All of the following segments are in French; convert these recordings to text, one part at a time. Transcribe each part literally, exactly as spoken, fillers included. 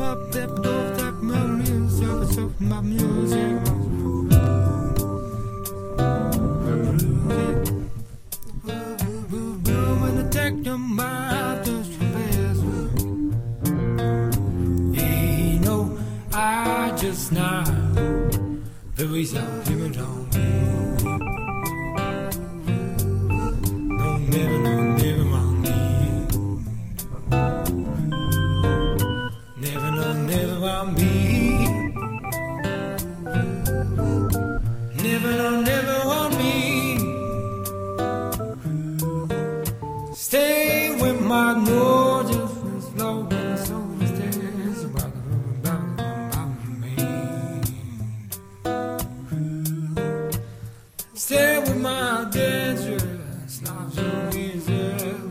up that door, that my music, so my music. When I take your mind, just you know, I just now the reason you don't no, never, no, never mind me. Never, no, never mind me. Never, no, never want me. Stay with my nose, just slow and so stays about me. Stay with my dangerous, not so easy.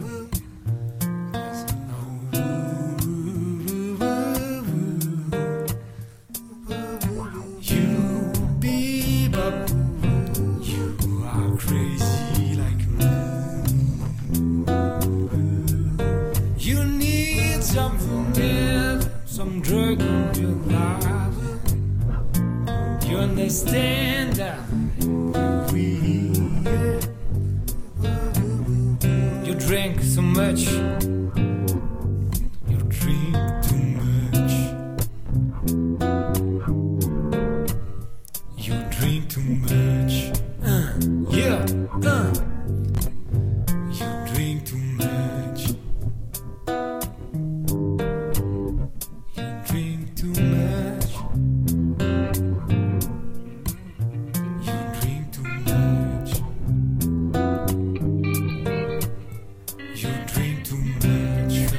You bebop, you are crazy like me. You need something else, some drug in your life. You understand that we, you drink so much, you drink too much. You drink too much, uh, yeah, uh. You drink too much. You drink too much. You drink too much. You drink too much.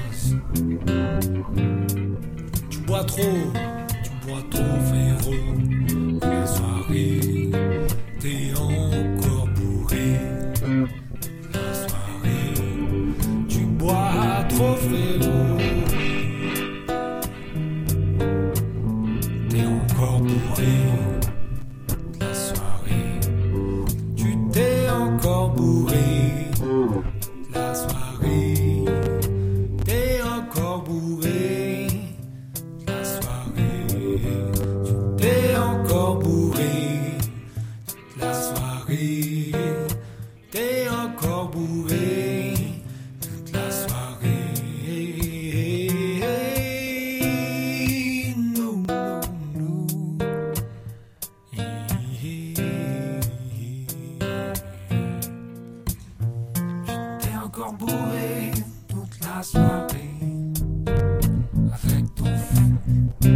Tu bois trop, tu bois trop, frérot. La soirée, t'es encore bourré. La soirée, tu bois trop, frérot. T'es encore bourré. La soirée, tu t'es encore bourré. La soirée, t'es encore bourré. La soirée, tu t'es encore bourré. La soirée, t'es encore bourré. Toute la soirée. No, no, no. T'es encore bourré toute la soirée. Avec ton fou.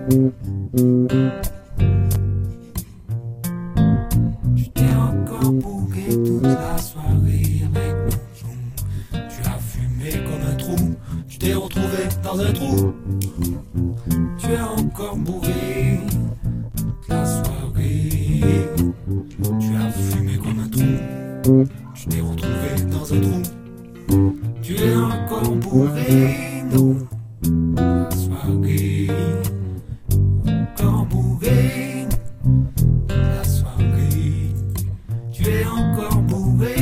Tu t'es encore bourré toute la soirée avec ton son. Tu as fumé comme un trou. Tu t'es retrouvé dans un trou. Tu es encore bourré toute la soirée. Tu as fumé comme un trou. Tu t'es retrouvé dans un trou. Tu es encore bourré, non. La soirée, encore bourré. La soirée, tu es encore bourré.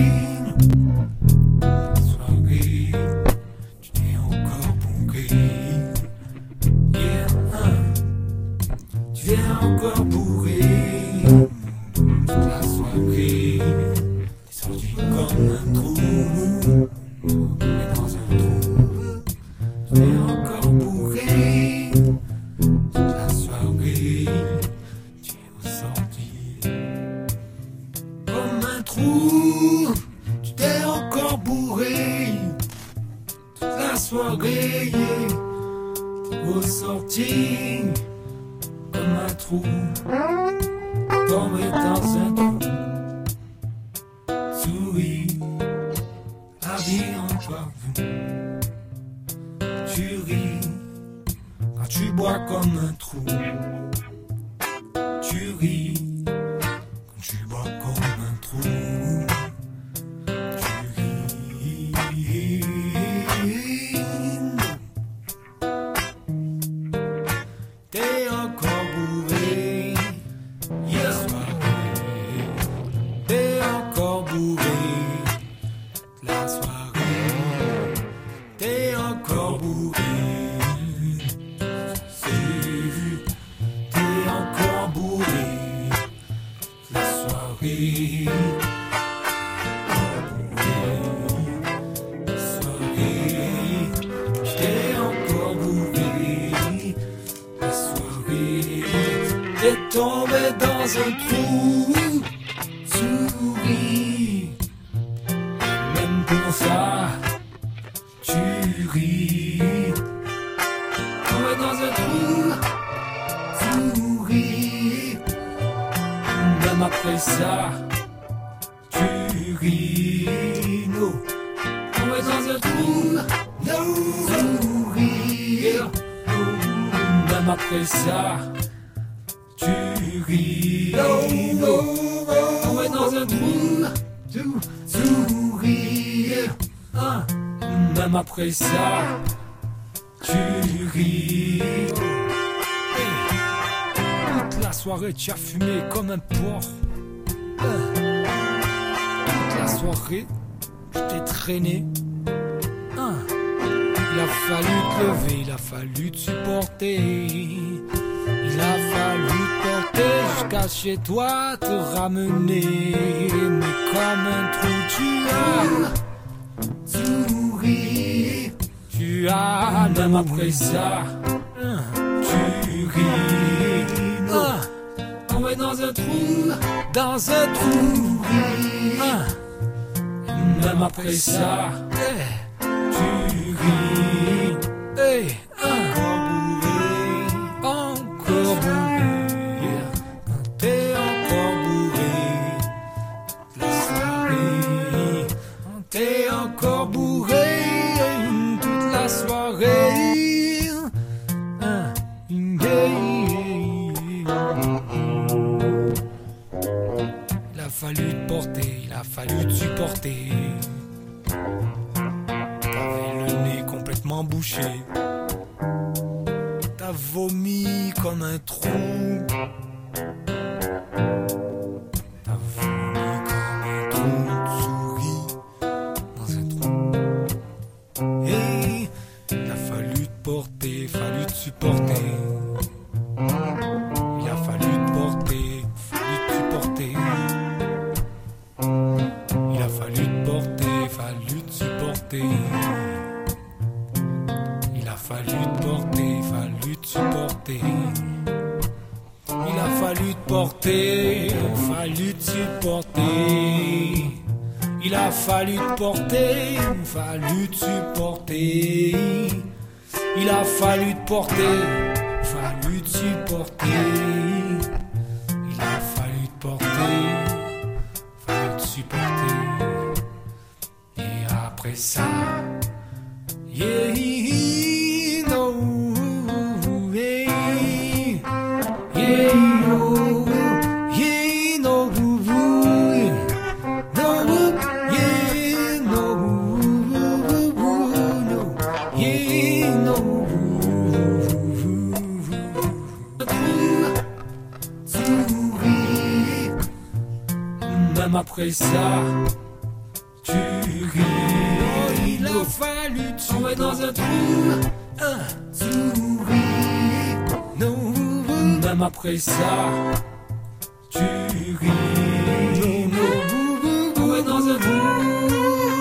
La soirée, tu es encore bourré. Yeah, hein. Tu es encore bourré. La soirée, t'es sorti comme un trou. Mais dans un trou, tu es encore bourré. Toute la soirée, tu es ressorti comme un trou. Tu t'es encore bourré. Toute la soirée, tu es ressorti comme un trou. Tombé dans un trou. Souris, la vie encore vous. Tu ris quand tu bois comme un trou. Tu ris quand tu bois comme un trou. Tu ris. T'es encore bourré. Hier soirée. T'es encore bourré. La soirée. T'es encore bourré. C'est tombé dans un trou. Souris, même pour ça, tu ris. Tombé dans un trou. Souris, même après ça, tu ris. No. Tombé dans un trou. No. Souris, même après ça, tu ris. No. No. Tombé dans un trou. Tu souris. Ah. Même après ça, tu ris. Toute la soirée tu as fumé comme un porc. Toute la soirée je t'ai traîné. Il a fallu te lever, il a fallu te supporter. Il a fallu te porter jusqu'à chez toi, te ramener. Mais comme un trou tu as souri. Tu as, même après ça, tu ris. Ah, tombé dans un trou, dans un trou. Ah, même après ça, tu ris. Hey, encore bourré, encore bourré. T'es encore bourré, la soirée. T'es encore bourré toute la soirée. Il a fallu te porter, il a fallu te supporter. T'avais le nez complètement bouché. T'as vomi comme un trou. T'as vomi comme un trou de souris dans un trou. Et il a fallu te porter, fallu te supporter. Il a fallu te porter, fallu te supporter. Il a fallu te porter, fallu te supporter. Il a fallu te porter, fallu te supporter. Il a fallu te porter, fallu te supporter. Il a fallu te porter, fallu te supporter. Il a fallu te porter, fallu te supporter. Il a fallu te porter, fallu te supporter. Et après ça, yeah, no, yeah, yeah, no, yeah, no, no, yeah, no, no, yeah, no. Même après ça, tu ris. Oh, il a fallu tomber dans un trou. Un souris. Non. Même après ça, tu ris. Non. Tomber dans un trou.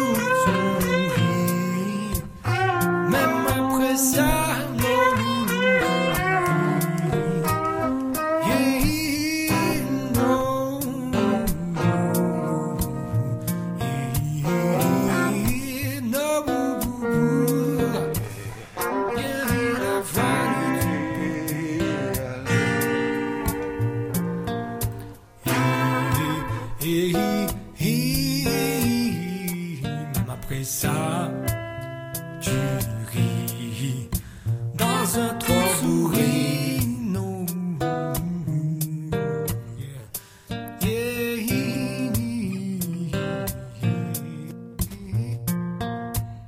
Souris. Même après ça. Yeah.